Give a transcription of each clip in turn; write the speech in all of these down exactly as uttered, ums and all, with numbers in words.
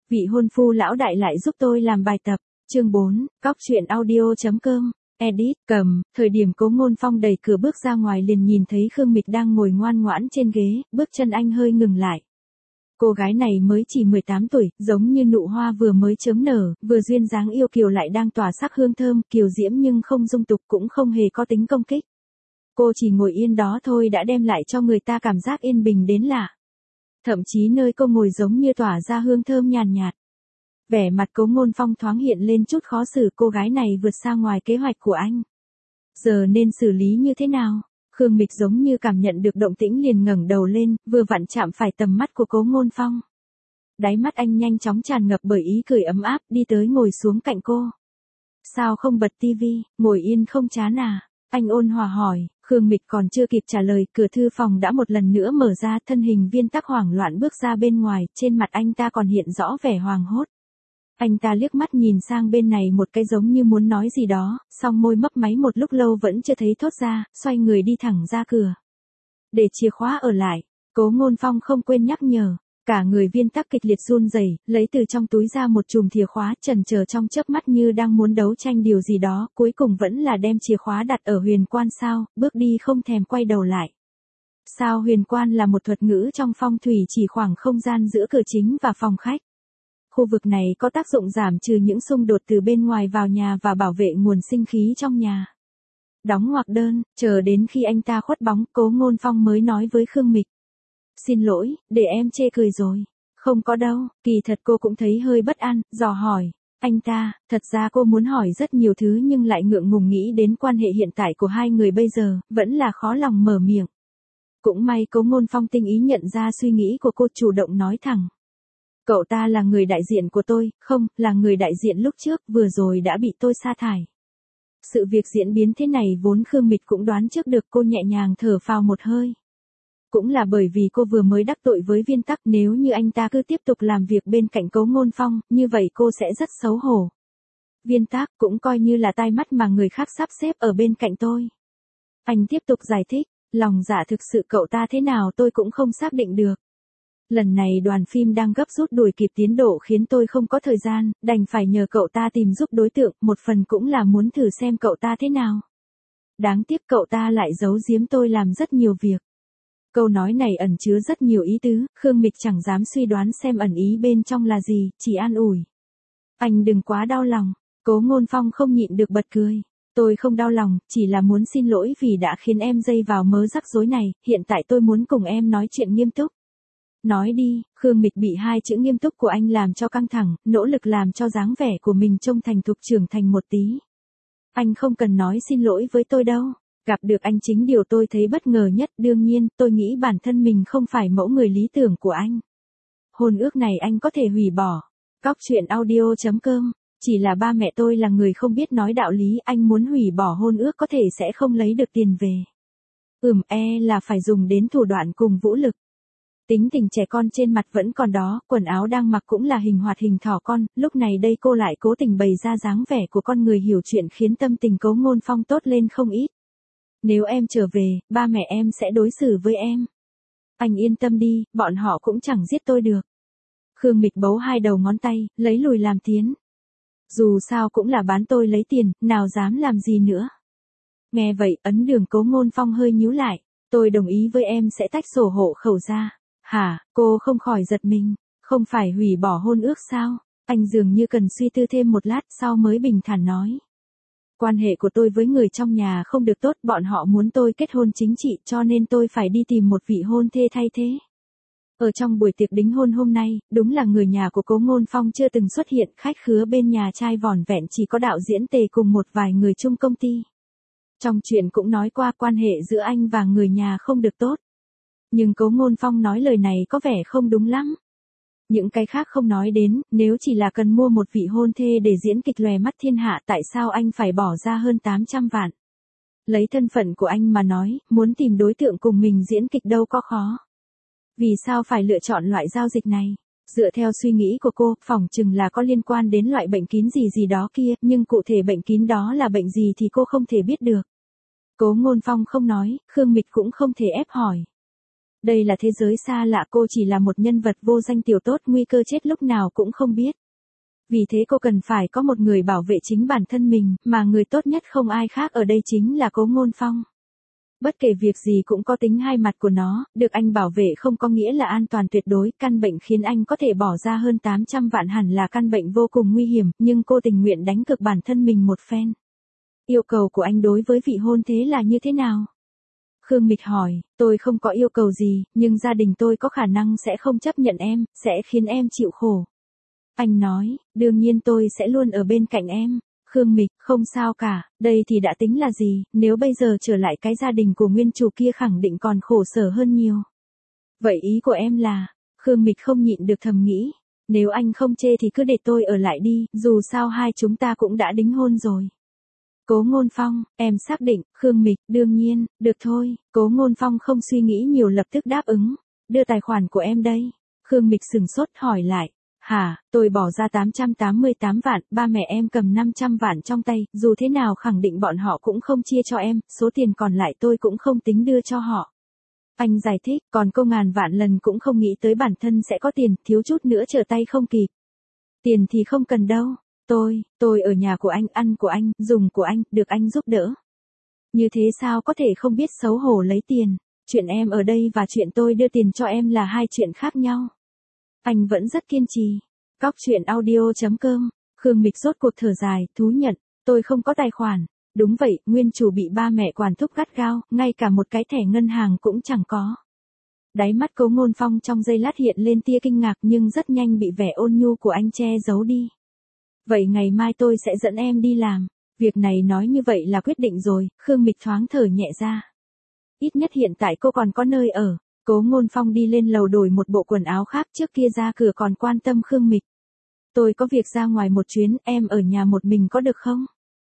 Vị hôn phu lão đại lại giúp tôi làm bài tập. Chương bốn, cóc truyện audio chấm com. Edit, cầm, thời điểm Cố Ngôn Phong đẩy cửa bước ra ngoài liền nhìn thấy Khương Mịch đang ngồi ngoan ngoãn trên ghế, bước chân anh hơi ngừng lại. Cô gái này mới chỉ mười tám tuổi, giống như nụ hoa vừa mới chớm nở, vừa duyên dáng yêu kiều lại đang tỏa sắc hương thơm, kiều diễm nhưng không dung tục cũng không hề có tính công kích. Cô chỉ ngồi yên đó thôi đã đem lại cho người ta cảm giác yên bình đến lạ. Thậm chí nơi cô ngồi giống như tỏa ra hương thơm nhàn nhạt. Vẻ mặt Cố Ngôn Phong thoáng hiện lên chút khó xử, cô gái này vượt xa ngoài kế hoạch của anh. Giờ nên xử lý như thế nào? Khương Mịch giống như cảm nhận được động tĩnh liền ngẩng đầu lên, vừa vặn chạm phải tầm mắt của Cố Ngôn Phong. Đáy mắt anh nhanh chóng tràn ngập bởi ý cười ấm áp, đi tới ngồi xuống cạnh cô. Sao không bật tivi, ngồi yên không chán à? Anh ôn hòa hỏi. Khương Mịch còn chưa kịp trả lời, cửa thư phòng đã một lần nữa mở ra, thân hình Viên Tắc hoảng loạn bước ra bên ngoài, trên mặt anh ta còn hiện rõ vẻ hoảng hốt. Anh ta liếc mắt nhìn sang bên này một cái giống như muốn nói gì đó, song môi mấp máy một lúc lâu vẫn chưa thấy thốt ra, xoay người đi thẳng ra cửa. Để chìa khóa ở lại, Cố Ngôn Phong không quên nhắc nhở. Cả người Viên Tắc kịch liệt run rẩy, lấy từ trong túi ra một chùm chìa khóa, chần chờ trong chớp mắt như đang muốn đấu tranh điều gì đó, cuối cùng vẫn là đem chìa khóa đặt ở huyền quan sao, bước đi không thèm quay đầu lại. Sao huyền quan là một thuật ngữ trong phong thủy chỉ khoảng không gian giữa cửa chính và phòng khách. Khu vực này có tác dụng giảm trừ những xung đột từ bên ngoài vào nhà và bảo vệ nguồn sinh khí trong nhà. Đóng ngoặc đơn, chờ đến khi anh ta khuất bóng, Cố Ngôn Phong mới nói với Khương Mịch. Xin lỗi, để em chê cười rồi. Không có đâu, kỳ thật cô cũng thấy hơi bất an, dò hỏi. Anh ta, thật ra cô muốn hỏi rất nhiều thứ nhưng lại ngượng ngùng nghĩ đến quan hệ hiện tại của hai người bây giờ, vẫn là khó lòng mở miệng. Cũng may Cố Ngôn Phong tinh ý nhận ra suy nghĩ của cô, chủ động nói thẳng. Cậu ta là người đại diện của tôi, không, là người đại diện lúc trước, vừa rồi đã bị tôi sa thải. Sự việc diễn biến thế này vốn Khương Mịch cũng đoán trước được, cô nhẹ nhàng thở phào một hơi. Cũng là bởi vì cô vừa mới đắc tội với Viên Tắc, nếu như anh ta cứ tiếp tục làm việc bên cạnh Cố Ngôn Phong, như vậy cô sẽ rất xấu hổ. Viên Tắc cũng coi như là tai mắt mà người khác sắp xếp ở bên cạnh tôi. Anh tiếp tục giải thích, lòng dạ thực sự cậu ta thế nào tôi cũng không xác định được. Lần này đoàn phim đang gấp rút đuổi kịp tiến độ khiến tôi không có thời gian, đành phải nhờ cậu ta tìm giúp đối tượng, một phần cũng là muốn thử xem cậu ta thế nào. Đáng tiếc cậu ta lại giấu giếm tôi làm rất nhiều việc. Câu nói này ẩn chứa rất nhiều ý tứ, Khương Mịch chẳng dám suy đoán xem ẩn ý bên trong là gì, chỉ an ủi. Anh đừng quá đau lòng. Cố Ngôn Phong không nhịn được bật cười. Tôi không đau lòng, chỉ là muốn xin lỗi vì đã khiến em dây vào mớ rắc rối này, hiện tại tôi muốn cùng em nói chuyện nghiêm túc. Nói đi. Khương Mịch bị hai chữ nghiêm túc của anh làm cho căng thẳng, nỗ lực làm cho dáng vẻ của mình trông thành thục trưởng thành một tí. Anh không cần nói xin lỗi với tôi đâu. Gặp được anh chính điều tôi thấy bất ngờ nhất, đương nhiên, tôi nghĩ bản thân mình không phải mẫu người lý tưởng của anh. Hôn ước này anh có thể hủy bỏ. Cóc truyện audio chấm com. Chỉ là ba mẹ tôi là người không biết nói đạo lý, anh muốn hủy bỏ hôn ước có thể sẽ không lấy được tiền về. Ừm, e là phải dùng đến thủ đoạn cùng vũ lực. Tính tình trẻ con trên mặt vẫn còn đó, quần áo đang mặc cũng là hình hoạt hình thỏ con, lúc này đây cô lại cố tình bày ra dáng vẻ của con người hiểu chuyện khiến tâm tình Cố Ngôn Phong tốt lên không ít. Nếu em trở về, ba mẹ em sẽ đối xử với em. Anh yên tâm đi, bọn họ cũng chẳng giết tôi được. Khương Mịch bấu hai đầu ngón tay, lấy lùi làm tiến. Dù sao cũng là bán tôi lấy tiền, nào dám làm gì nữa. Nghe vậy, ấn đường Cố Ngôn Phong hơi nhíu lại. Tôi đồng ý với em sẽ tách sổ hộ khẩu ra. Hả, cô không khỏi giật mình. Không phải hủy bỏ hôn ước sao? Anh dường như cần suy tư thêm một lát sau mới bình thản nói. Quan hệ của tôi với người trong nhà không được tốt, bọn họ muốn tôi kết hôn chính trị cho nên tôi phải đi tìm một vị hôn thê thay thế. Ở trong buổi tiệc đính hôn hôm nay, đúng là người nhà của Cố Ngôn Phong chưa từng xuất hiện, khách khứa bên nhà trai vỏn vẹn chỉ có đạo diễn Tề cùng một vài người chung công ty. Trong chuyện cũng nói qua quan hệ giữa anh và người nhà không được tốt. Nhưng Cố Ngôn Phong nói lời này có vẻ không đúng lắm. Những cái khác không nói đến, nếu chỉ là cần mua một vị hôn thê để diễn kịch lòe mắt thiên hạ tại sao anh phải bỏ ra hơn tám trăm vạn. Lấy thân phận của anh mà nói, muốn tìm đối tượng cùng mình diễn kịch đâu có khó. Vì sao phải lựa chọn loại giao dịch này? Dựa theo suy nghĩ của cô, phỏng chừng là có liên quan đến loại bệnh kín gì gì đó kia, nhưng cụ thể bệnh kín đó là bệnh gì thì cô không thể biết được. Cố Ngôn Phong không nói, Khương Mịch cũng không thể ép hỏi. Đây là thế giới xa lạ, cô chỉ là một nhân vật vô danh tiểu tốt, nguy cơ chết lúc nào cũng không biết. Vì thế cô cần phải có một người bảo vệ chính bản thân mình, mà người tốt nhất không ai khác ở đây chính là Cố Ngôn Phong. Bất kể việc gì cũng có tính hai mặt của nó, được anh bảo vệ không có nghĩa là an toàn tuyệt đối, căn bệnh khiến anh có thể bỏ ra hơn tám trăm vạn hẳn là căn bệnh vô cùng nguy hiểm, nhưng cô tình nguyện đánh cược bản thân mình một phen. Yêu cầu của anh đối với vị hôn thê là như thế nào? Khương Mịch hỏi, tôi không có yêu cầu gì, nhưng gia đình tôi có khả năng sẽ không chấp nhận em, sẽ khiến em chịu khổ. Anh nói, đương nhiên tôi sẽ luôn ở bên cạnh em. Khương Mịch, không sao cả, đây thì đã tính là gì, nếu bây giờ trở lại cái gia đình của nguyên chủ kia khẳng định còn khổ sở hơn nhiều. Vậy ý của em là, Khương Mịch không nhịn được thầm nghĩ, nếu anh không chê thì cứ để tôi ở lại đi, dù sao hai chúng ta cũng đã đính hôn rồi. Cố Ngôn Phong, em xác định, Khương Mịch, đương nhiên, được thôi, Cố Ngôn Phong không suy nghĩ nhiều lập tức đáp ứng, đưa tài khoản của em đây. Khương Mịch sừng sốt hỏi lại. Hả, tôi bỏ ra tám trăm tám mươi tám vạn, ba mẹ em cầm năm trăm vạn trong tay, dù thế nào khẳng định bọn họ cũng không chia cho em, số tiền còn lại tôi cũng không tính đưa cho họ. Anh giải thích, còn cô ngàn vạn lần cũng không nghĩ tới bản thân sẽ có tiền, thiếu chút nữa trở tay không kịp. Tiền thì không cần đâu, tôi, tôi ở nhà của anh, ăn của anh, dùng của anh, được anh giúp đỡ. Như thế sao có thể không biết xấu hổ lấy tiền, chuyện em ở đây và chuyện tôi đưa tiền cho em là hai chuyện khác nhau. Anh vẫn rất kiên trì. Cóc truyện audio chấm com, Khương Mịch rốt cuộc thở dài, thú nhận, tôi không có tài khoản. Đúng vậy, nguyên chủ bị ba mẹ quản thúc gắt gao, ngay cả một cái thẻ ngân hàng cũng chẳng có. Đáy mắt Cố Ngôn Phong trong giây lát hiện lên tia kinh ngạc nhưng rất nhanh bị vẻ ôn nhu của anh che giấu đi. Vậy ngày mai tôi sẽ dẫn em đi làm. Việc này nói như vậy là quyết định rồi, Khương Mịch thoáng thở nhẹ ra. Ít nhất hiện tại cô còn có nơi ở. Cố Ngôn Phong đi lên lầu đổi một bộ quần áo khác, trước kia ra cửa còn quan tâm Khương Mịch. Tôi có việc ra ngoài một chuyến, em ở nhà một mình có được không?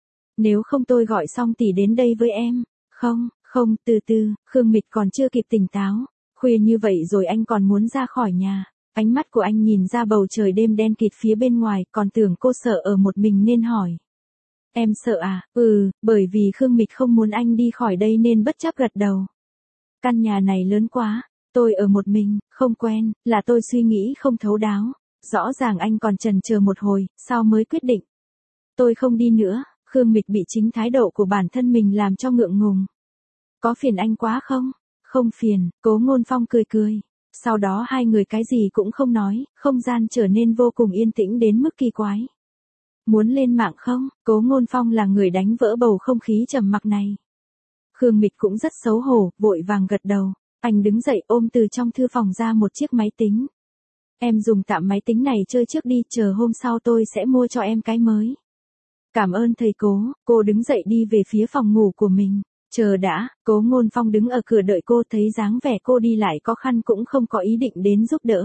Nếu không tôi gọi Song tỷ đến đây với em. Không, không, từ từ, Khương Mịch còn chưa kịp tỉnh táo. Khuya như vậy rồi anh còn muốn ra khỏi nhà. Ánh mắt của anh nhìn ra bầu trời đêm đen kịt phía bên ngoài, còn tưởng cô sợ ở một mình nên hỏi. Em sợ à? Ừ, bởi vì Khương Mịch không muốn anh đi khỏi đây nên bất chấp gật đầu. Căn nhà này lớn quá, tôi ở một mình, không quen, là tôi suy nghĩ không thấu đáo. Rõ ràng anh còn chần chờ một hồi, sau mới quyết định. Tôi không đi nữa, Khương Mịch bị chính thái độ của bản thân mình làm cho ngượng ngùng. Có phiền anh quá không? Không phiền, Cố Ngôn Phong cười cười. Sau đó hai người cái gì cũng không nói, không gian trở nên vô cùng yên tĩnh đến mức kỳ quái. Muốn lên mạng không? Cố Ngôn Phong là người đánh vỡ bầu không khí trầm mặc này. Khương Mịch cũng rất xấu hổ, vội vàng gật đầu. Anh đứng dậy ôm từ trong thư phòng ra một chiếc máy tính. Em dùng tạm máy tính này chơi trước đi, chờ hôm sau tôi sẽ mua cho em cái mới. Cảm ơn thầy Cố, cô đứng dậy đi về phía phòng ngủ của mình. Chờ đã, Cố Ngôn Phong đứng ở cửa đợi cô, thấy dáng vẻ cô đi lại khó khăn cũng không có ý định đến giúp đỡ.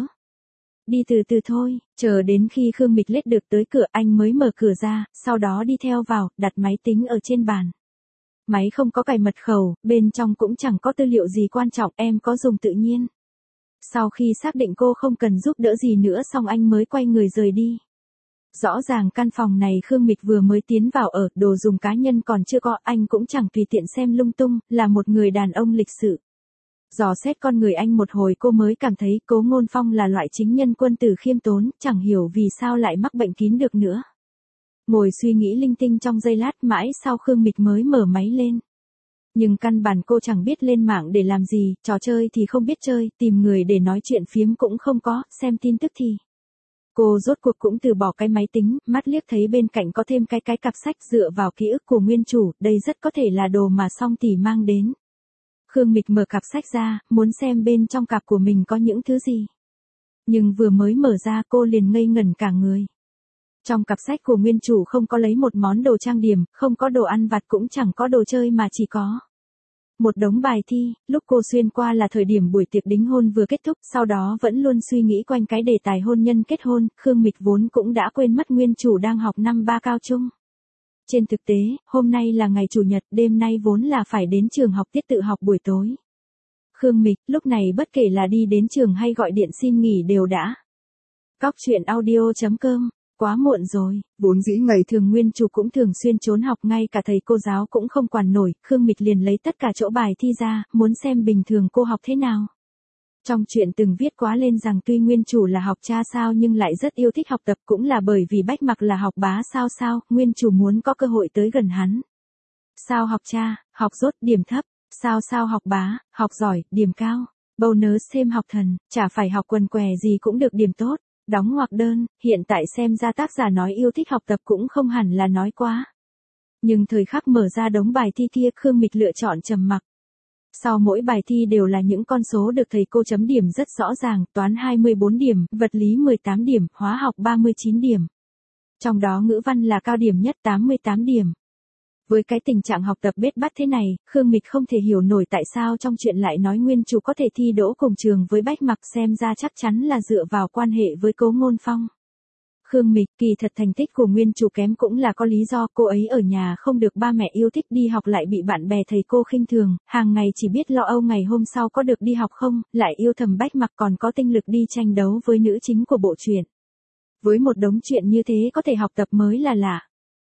Đi từ từ thôi, chờ đến khi Khương Mịch lết được tới cửa anh mới mở cửa ra, sau đó đi theo vào, đặt máy tính ở trên bàn. Máy không có cài mật khẩu, bên trong cũng chẳng có tư liệu gì quan trọng, em có dùng tự nhiên. Sau khi xác định cô không cần giúp đỡ gì nữa xong anh mới quay người rời đi. Rõ ràng căn phòng này Khương Mịch vừa mới tiến vào ở, đồ dùng cá nhân còn chưa có, anh cũng chẳng tùy tiện xem lung tung, là một người đàn ông lịch sự. Dò xét con người anh một hồi cô mới cảm thấy Cố Ngôn Phong là loại chính nhân quân tử khiêm tốn, chẳng hiểu vì sao lại mắc bệnh kín được nữa. Ngồi suy nghĩ linh tinh trong giây lát mãi sau Khương Mịch mới mở máy lên. Nhưng căn bản cô chẳng biết lên mạng để làm gì, trò chơi thì không biết chơi, tìm người để nói chuyện phiếm cũng không có, xem tin tức thì. Cô rốt cuộc cũng từ bỏ cái máy tính, mắt liếc thấy bên cạnh có thêm cái cái cặp sách dựa vào ký ức của nguyên chủ, đây rất có thể là đồ mà Song tỷ mang đến. Khương Mịch mở cặp sách ra, muốn xem bên trong cặp của mình có những thứ gì. Nhưng vừa mới mở ra cô liền ngây ngẩn cả người. Trong cặp sách của nguyên chủ không có lấy một món đồ trang điểm, không có đồ ăn vặt cũng chẳng có đồ chơi mà chỉ có một đống bài thi. Lúc cô xuyên qua là thời điểm buổi tiệc đính hôn vừa kết thúc, sau đó vẫn luôn suy nghĩ quanh cái đề tài hôn nhân kết hôn, Khương Mịch vốn cũng đã quên mất nguyên chủ đang học năm ba cao trung. Trên thực tế, hôm nay là ngày chủ nhật, đêm nay vốn là phải đến trường học tiết tự học buổi tối. Khương Mịch, lúc này bất kể là đi đến trường hay gọi điện xin nghỉ đều đã. Cóc truyện audio chấm com, quá muộn rồi, vốn dĩ ngày thường nguyên chủ cũng thường xuyên trốn học, ngay cả thầy cô giáo cũng không quản nổi, Khương Mịch liền lấy tất cả chỗ bài thi ra, muốn xem bình thường cô học thế nào. Trong truyện từng viết quá lên rằng tuy nguyên chủ là học cha sao nhưng lại rất yêu thích học tập, cũng là bởi vì Bách Mặc là học bá sao sao, nguyên chủ muốn có cơ hội tới gần hắn. Sao học cha, học dốt, điểm thấp, sao sao học bá, học giỏi, điểm cao, bonus thêm học thần, chả phải học quần què gì cũng được điểm tốt. Đóng ngoặc đơn, hiện tại xem ra tác giả nói yêu thích học tập cũng không hẳn là nói quá. Nhưng thời khắc mở ra đống bài thi kia, Khương Mịch lựa chọn trầm mặc. Sau mỗi bài thi đều là những con số được thầy cô chấm điểm rất rõ ràng, toán hai mươi bốn điểm, vật lý mười tám điểm, hóa học ba mươi chín điểm. Trong đó ngữ văn là cao điểm nhất tám mươi tám điểm. Với cái tình trạng học tập bết bát thế này, Khương Mịch không thể hiểu nổi tại sao trong chuyện lại nói nguyên chủ có thể thi đỗ cùng trường với Bách Mặc, xem ra chắc chắn là dựa vào quan hệ với Cố Ngôn Phong. Khương Mịch, kỳ thật thành tích của nguyên chủ kém cũng là có lý do, cô ấy ở nhà không được ba mẹ yêu thích, đi học lại bị bạn bè thầy cô khinh thường, hàng ngày chỉ biết lo âu ngày hôm sau có được đi học không, lại yêu thầm Bách Mặc còn có tinh lực đi tranh đấu với nữ chính của bộ truyện. Với một đống chuyện như thế có thể học tập mới là lạ.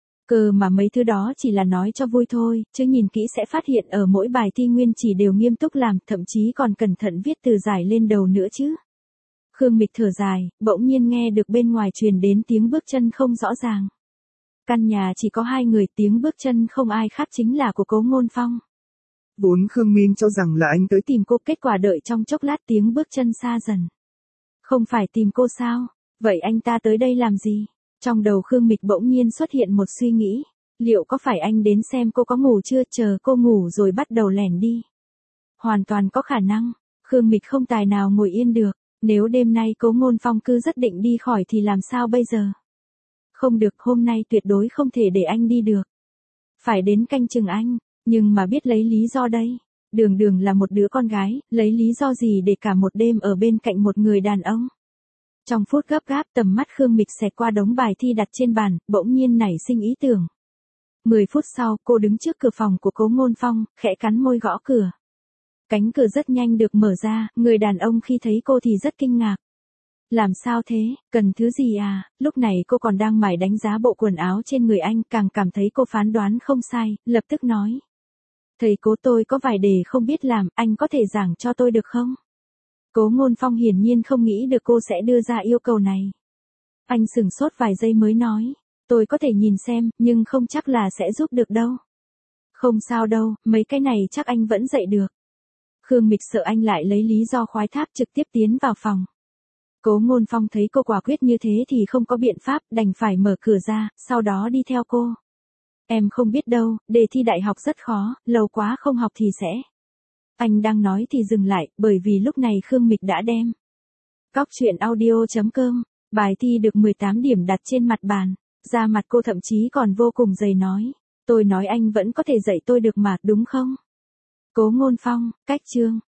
Cơ mà mấy thứ đó chỉ là nói cho vui thôi, chứ nhìn kỹ sẽ phát hiện ở mỗi bài thi nguyên chỉ đều nghiêm túc làm, thậm chí còn cẩn thận viết từ giải lên đầu nữa chứ. Khương Mịch thở dài, bỗng nhiên nghe được bên ngoài truyền đến tiếng bước chân không rõ ràng. Căn nhà chỉ có hai người, tiếng bước chân không ai khác chính là của Cố Ngôn Phong. Vốn Khương Minh cho rằng là anh tới tìm cô, kết quả đợi trong chốc lát tiếng bước chân xa dần. Không phải tìm cô sao? Vậy anh ta tới đây làm gì? Trong đầu Khương Mịch bỗng nhiên xuất hiện một suy nghĩ. Liệu có phải anh đến xem cô có ngủ chưa, chờ cô ngủ rồi bắt đầu lẻn đi? Hoàn toàn có khả năng. Khương Mịch không tài nào ngồi yên được. Nếu đêm nay Cố Ngôn Phong cứ rất định đi khỏi thì làm sao bây giờ? Không được, hôm nay tuyệt đối không thể để anh đi được. Phải đến canh chừng anh, nhưng mà biết lấy lý do đây. Đường Đường là một đứa con gái, lấy lý do gì để cả một đêm ở bên cạnh một người đàn ông? Trong phút gấp gáp, tầm mắt Khương Mịch xẹt qua đống bài thi đặt trên bàn, bỗng nhiên nảy sinh ý tưởng. Mười phút sau, cô đứng trước cửa phòng của Cố Ngôn Phong, khẽ cắn môi gõ cửa. Cánh cửa rất nhanh được mở ra, người đàn ông khi thấy cô thì rất kinh ngạc. Làm sao thế, cần thứ gì à? Lúc này cô còn đang mải đánh giá bộ quần áo trên người anh, càng cảm thấy cô phán đoán không sai, lập tức nói. Thầy Cố, tôi có vài đề không biết làm, anh có thể giảng cho tôi được không? Cố Ngôn Phong hiển nhiên không nghĩ được cô sẽ đưa ra yêu cầu này. Anh sửng sốt vài giây mới nói, tôi có thể nhìn xem, nhưng không chắc là sẽ giúp được đâu. Không sao đâu, mấy cái này chắc anh vẫn dạy được. Khương Mịch sợ anh lại lấy lý do khoái thác, trực tiếp tiến vào phòng. Cố Ngôn Phong thấy cô quả quyết như thế thì không có biện pháp, đành phải mở cửa ra, sau đó đi theo cô. Em không biết đâu, đề thi đại học rất khó, lâu quá không học thì sẽ. Anh đang nói thì dừng lại, bởi vì lúc này Khương Mịch đã đem. Cóc truyện audio chấm com, bài thi được mười tám điểm đặt trên mặt bàn, da mặt cô thậm chí còn vô cùng dày nói. Tôi nói anh vẫn có thể dạy tôi được mà, đúng không? Cố Ngôn Phong, cách chương.